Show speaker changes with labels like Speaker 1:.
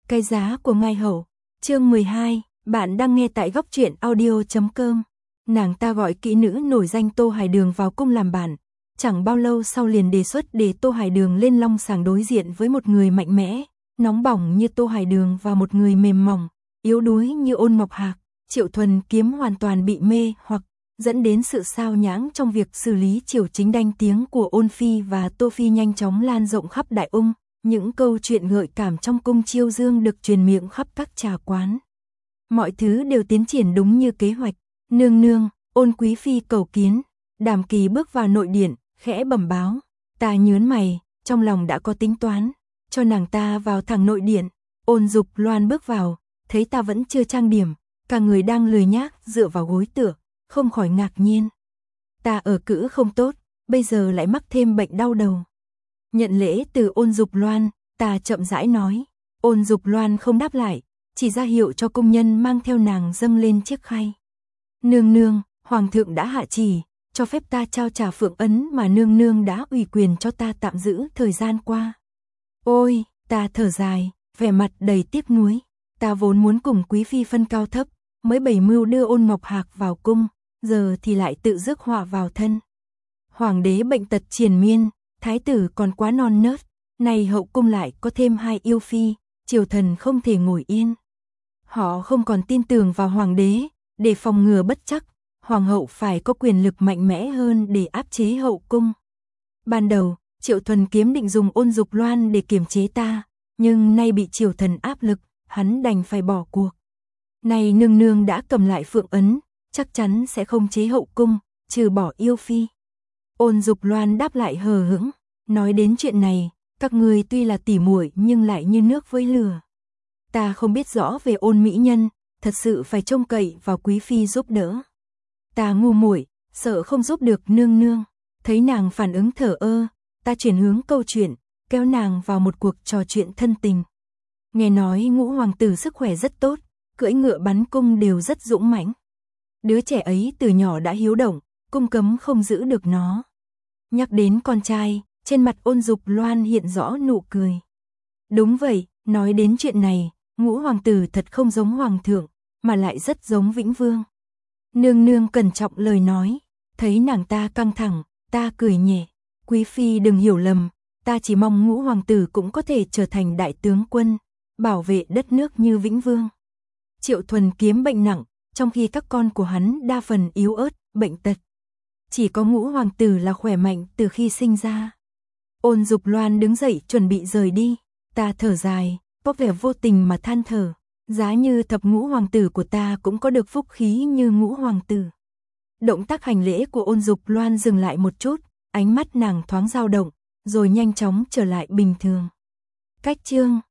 Speaker 1: Cái giá của Ngai Hậu, chương 12, bạn đang nghe tại góc truyện audio.com. Nàng ta gọi kỹ nữ nổi danh Tô Hải Đường vào cung làm bạn, chẳng bao lâu sau liền đề xuất để Tô Hải Đường lên long sàng đối diện với một người mạnh mẽ, nóng bỏng như Tô Hải Đường và một người mềm mỏng, yếu đuối như Ôn Ngọc Hạc. Triệu Thuần Kiếm hoàn toàn bị mê hoặc, dẫn đến sự sao nhãng trong việc xử lý triều chính. Danh tiếng của Ôn Phi và Tô Phi nhanh chóng lan rộng khắp Đại Ung. Những câu chuyện gợi cảm trong cung chiêu dương được truyền miệng khắp các trà quán. Mọi thứ đều tiến triển đúng như kế hoạch. Nương nương, Ôn quý phi cầu kiến. Đàm Kỳ bước vào nội điện, khẽ bẩm báo. Ta nhớn mày, trong lòng đã có tính toán, cho nàng ta vào thẳng nội điện. Ôn Dục Loan bước vào, thấy ta vẫn chưa trang điểm, cả người đang lười nhác dựa vào gối tựa, không khỏi ngạc nhiên. Ta ở cữ không tốt, bây giờ lại mắc thêm bệnh đau đầu. Nhận lễ từ Ôn Dục Loan, ta chậm rãi nói. Ôn Dục Loan không đáp lại, chỉ ra hiệu cho công nhân mang theo nàng dâng lên chiếc khay. Nương nương, hoàng thượng đã hạ chỉ, cho phép ta trao trả phượng ấn mà nương nương đã ủy quyền cho ta tạm giữ thời gian qua. Ôi, ta thở dài, vẻ mặt đầy tiếc nuối. Ta vốn muốn cùng quý phi phân cao thấp, mới bày mưu đưa Ôn Ngọc Hạc vào cung, giờ thì lại tự rước họa vào thân. Hoàng đế bệnh tật triền miên, thái tử còn quá non nớt, nay hậu cung lại có thêm hai yêu phi, triều thần không thể ngồi yên. Họ không còn tin tưởng vào hoàng đế, để phòng ngừa bất trắc, hoàng hậu phải có quyền lực mạnh mẽ hơn để áp chế hậu cung. Ban đầu, Triệu Thuần Kiếm định dùng Ôn Dục Loan để kiềm chế ta, nhưng nay bị triều thần áp lực, hắn đành phải bỏ cuộc. Này nương nương đã cầm lại phượng ấn, chắc chắn sẽ không chế hậu cung, trừ bỏ yêu phi. Ôn Dục Loan đáp lại hờ hững, nói đến chuyện này, các người tuy là tỉ muội nhưng lại như nước với lửa. Ta không biết rõ về Ôn mỹ nhân, thật sự phải trông cậy vào quý phi giúp đỡ. Ta ngu muội, sợ không giúp được nương nương. Thấy nàng phản ứng thờ ơ, ta chuyển hướng câu chuyện, kéo nàng vào một cuộc trò chuyện thân tình. Nghe nói Ngũ hoàng tử sức khỏe rất tốt, cưỡi ngựa bắn cung đều rất dũng mãnh. Đứa trẻ ấy từ nhỏ đã hiếu động, cung cấm không giữ được nó. Nhắc đến con trai, trên mặt Ôn Dục Loan hiện rõ nụ cười. Đúng vậy, nói đến chuyện này, Ngũ hoàng tử thật không giống hoàng thượng, mà lại rất giống Vĩnh Vương. Nương nương cẩn trọng lời nói, thấy nàng ta căng thẳng, ta cười nhẹ. Quý phi đừng hiểu lầm, ta chỉ mong Ngũ hoàng tử cũng có thể trở thành đại tướng quân, bảo vệ đất nước như Vĩnh Vương. Triệu Thuần Kiếm bệnh nặng, trong khi các con của hắn đa phần yếu ớt, bệnh tật. Chỉ có Ngũ hoàng tử là khỏe mạnh từ khi sinh ra. Ôn Dục Loan đứng dậy chuẩn bị rời đi, ta thở dài, có vẻ vô tình mà than thở. Giá như thập ngũ hoàng tử của ta cũng có được phúc khí như Ngũ hoàng tử. Động tác hành lễ của Ôn Dục Loan dừng lại một chút, ánh mắt nàng thoáng dao động, rồi nhanh chóng trở lại bình thường. Cách chương